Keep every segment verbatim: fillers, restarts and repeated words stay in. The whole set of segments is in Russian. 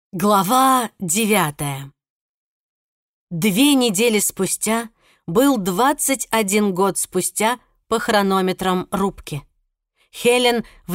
Глава девятая. Две недели спустя был двадцать один год спустя по хронометрам рубки. Хелен в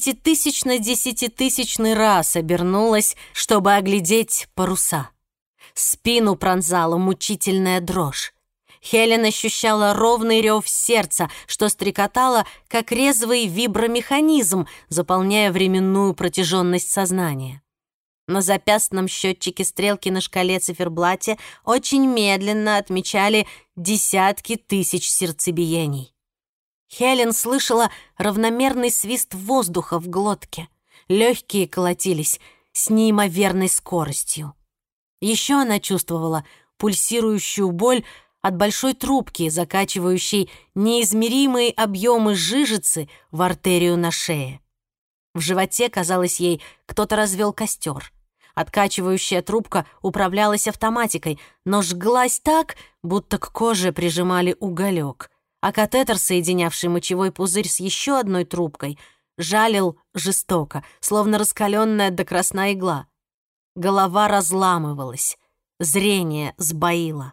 десятитысячно-десятитысячный раз обернулась, чтобы оглядеть паруса. Спину пронзала мучительная дрожь. Хелен ощущала ровный рев сердца, что стрекотало, как резвый вибромеханизм, заполняя временную протяженность сознания. На запястном счетчике стрелки на шкале циферблате очень медленно отмечали десятки тысяч сердцебиений. Хелен слышала равномерный свист воздуха в глотке. Легкие колотились с неимоверной скоростью. Еще она чувствовала пульсирующую боль от большой трубки, закачивающей неизмеримые объемы жижицы в артерию на шее. В животе, казалось ей, кто-то развел костер. Откачивающая трубка управлялась автоматикой, но жглась так, будто к коже прижимали уголек, а катетер, соединявший мочевой пузырь с еще одной трубкой, жалил жестоко, словно раскаленная до красна игла. Голова разламывалась, зрение сбоило.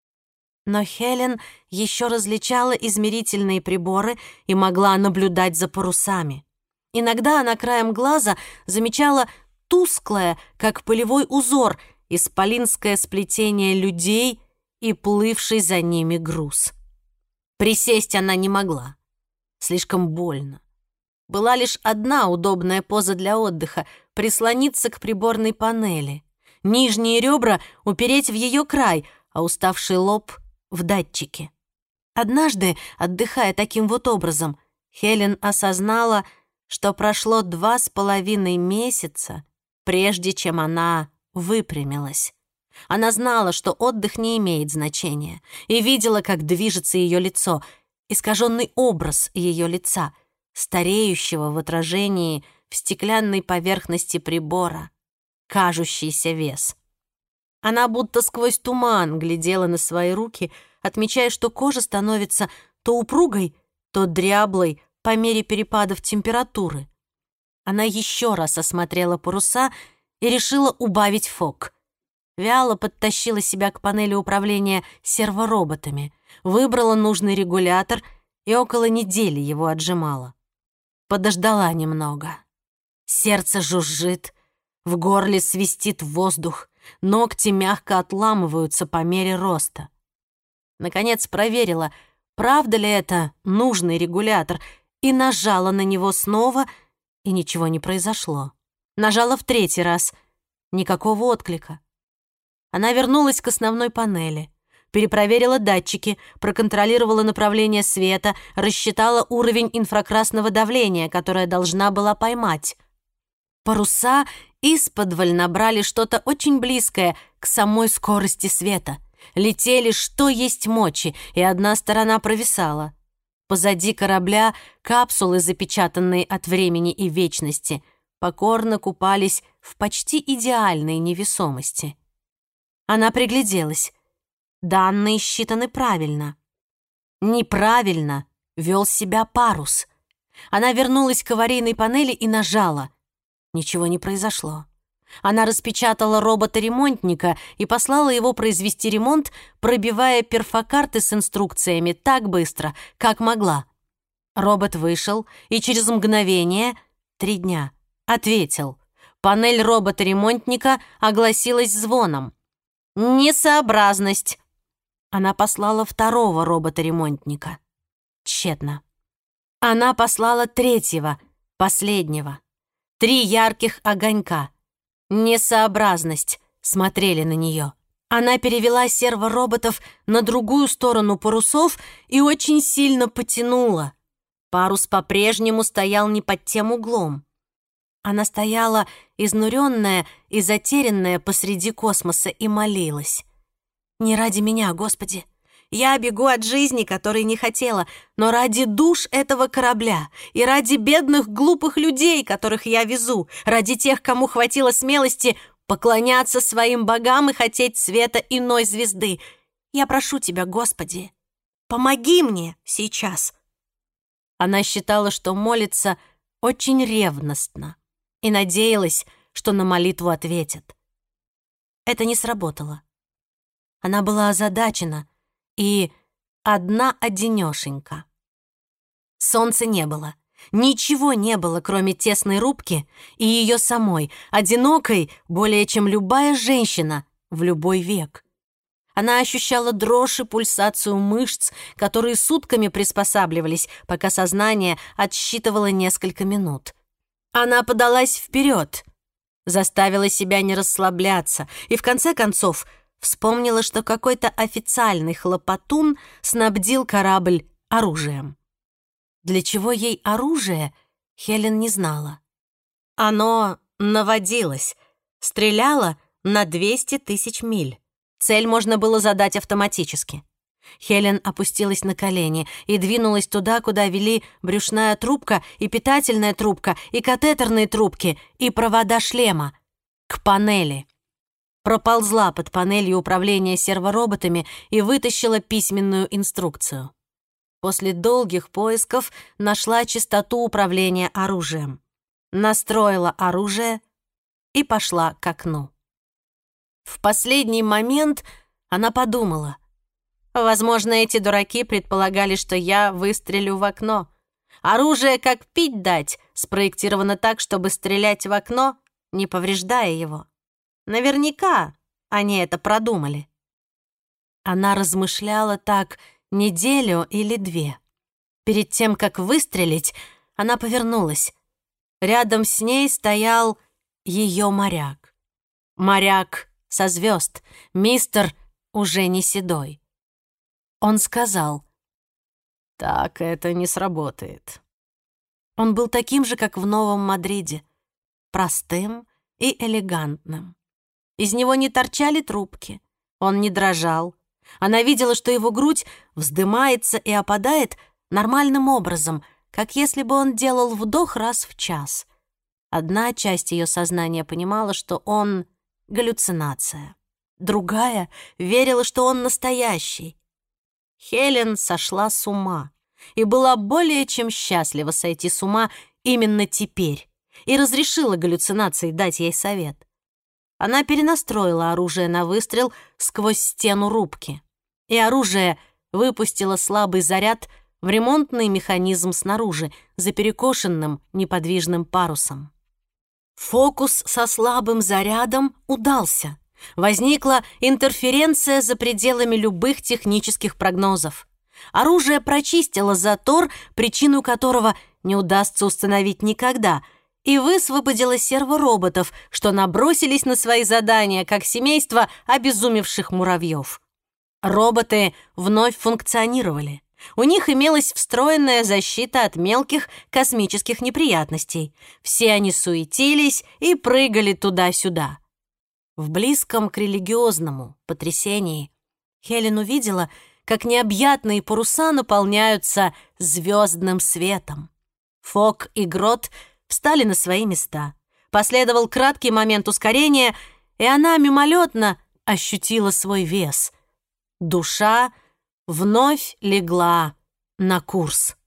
Но Хелен еще различала измерительные приборы и могла наблюдать за парусами. Иногда она краем глаза замечала тусклое, как полевой узор, исполинское сплетение людей и плывший за ними груз. Присесть она не могла. Слишком больно. Была лишь одна удобная поза для отдыха — прислониться к приборной панели. Нижние ребра упереть в ее край, а уставший лоб — в датчики. Однажды, отдыхая таким вот образом, Хелен осознала, что прошло два с половиной месяца, прежде чем она выпрямилась. Она знала, что отдых не имеет значения, и видела, как движется ее лицо, искаженный образ ее лица, стареющего в отражении в стеклянной поверхности прибора, кажущийся вес. Она будто сквозь туман глядела на свои руки, отмечая, что кожа становится то упругой, то дряблой по мере перепадов температуры. Она еще раз осмотрела паруса и решила убавить фок. Вяло подтащила себя к панели управления сервороботами, выбрала нужный регулятор и около недели его отжимала. Подождала немного. Сердце жужжит, в горле свистит воздух, ногти мягко отламываются по мере роста. Наконец проверила, правда ли это нужный регулятор, и нажала на него снова, и ничего не произошло. Нажала в третий раз. Никакого отклика. Она вернулась к основной панели, перепроверила датчики, проконтролировала направление света, рассчитала уровень инфракрасного давления, которое должна была поймать. Паруса исподволь набрали что-то очень близкое к самой скорости света. Летели что есть мочи, и одна сторона провисала. Позади корабля капсулы, запечатанные от времени и вечности, покорно купались в почти идеальной невесомости. Она пригляделась. Данные считаны правильно. Неправильно вел себя парус. Она вернулась к аварийной панели и нажала. Ничего не произошло. Она распечатала робота-ремонтника и послала его произвести ремонт, пробивая перфокарты с инструкциями так быстро, как могла. Робот вышел и через мгновение, три дня, ответил. Панель робота-ремонтника огласилась звоном. «Несообразность!» Она послала второго робота-ремонтника. Тщетно. Она послала третьего, последнего. Три ярких огонька. Несообразность, смотрели на нее. Она перевела сервороботов на другую сторону парусов и очень сильно потянула. Парус по-прежнему стоял не под тем углом. Она стояла изнуренная и затерянная посреди космоса и молилась. «Не ради меня, Господи! Я бегу от жизни, которой не хотела, но ради душ этого корабля и ради бедных глупых людей, которых я везу, ради тех, кому хватило смелости поклоняться своим богам и хотеть света иной звезды. Я прошу Тебя, Господи, помоги мне сейчас!» Она считала, что молится очень ревностно, и надеялась, что на молитву ответят. это не сработало. Она была озадачена и одна-одинёшенька. Солнца не было. Ничего не было, кроме тесной рубки и ее самой, одинокой, более чем любая женщина в любой век. Она ощущала дрожь и пульсацию мышц, которые сутками приспосабливались, пока сознание отсчитывало несколько минут. Она подалась вперед, заставила себя не расслабляться и, в конце концов, вспомнила, что какой-то официальный хлопотун снабдил корабль оружием. Для чего ей оружие, Хелен не знала. Оно наводилось, стреляло на двести тысяч миль. Цель можно было задать автоматически. Хелен опустилась на колени и двинулась туда, куда вели брюшная трубка и питательная трубка и катетерные трубки и провода шлема, к панели. Проползла под панелью управления сервороботами и вытащила письменную инструкцию. После долгих поисков нашла частоту управления оружием, настроила оружие и пошла к окну. В последний момент она подумала: возможно, эти дураки предполагали, что я выстрелю в окно. Оружие, как пить дать, спроектировано так, чтобы стрелять в окно, не повреждая его. Наверняка они это продумали. Она размышляла так неделю или две. Перед тем, как выстрелить, она повернулась. Рядом с ней стоял ее моряк. Моряк со звезд, мистер уже не седой. Он сказал: «Так это не сработает». Он был таким же, как в Новом Мадриде, простым и элегантным. Из него не торчали трубки, он не дрожал. Она видела, что его грудь вздымается и опадает нормальным образом, как если бы он делал вдох раз в час. Одна часть ее сознания понимала, что он — галлюцинация. Другая верила, что он настоящий. Хелен сошла с ума и была более чем счастлива сойти с ума именно теперь и разрешила галлюцинации дать ей совет. Она перенастроила оружие на выстрел сквозь стену рубки, и оружие выпустило слабый заряд в ремонтный механизм снаружи за перекошенным неподвижным парусом. Фокус со слабым зарядом удался. Возникла интерференция за пределами любых технических прогнозов. Оружие прочистило затор, причину которого не удастся установить никогда, и высвободило сервороботов, что набросились на свои задания, как семейство обезумевших муравьев. Роботы вновь функционировали. У них имелась встроенная защита от мелких космических неприятностей. Все они суетились и прыгали туда-сюда. В близком к религиозному потрясении Хелен увидела, как необъятные паруса наполняются звездным светом. Фок и Грот встали на свои места. Последовал краткий момент ускорения, и она мимолетно ощутила свой вес. Душа вновь легла на курс.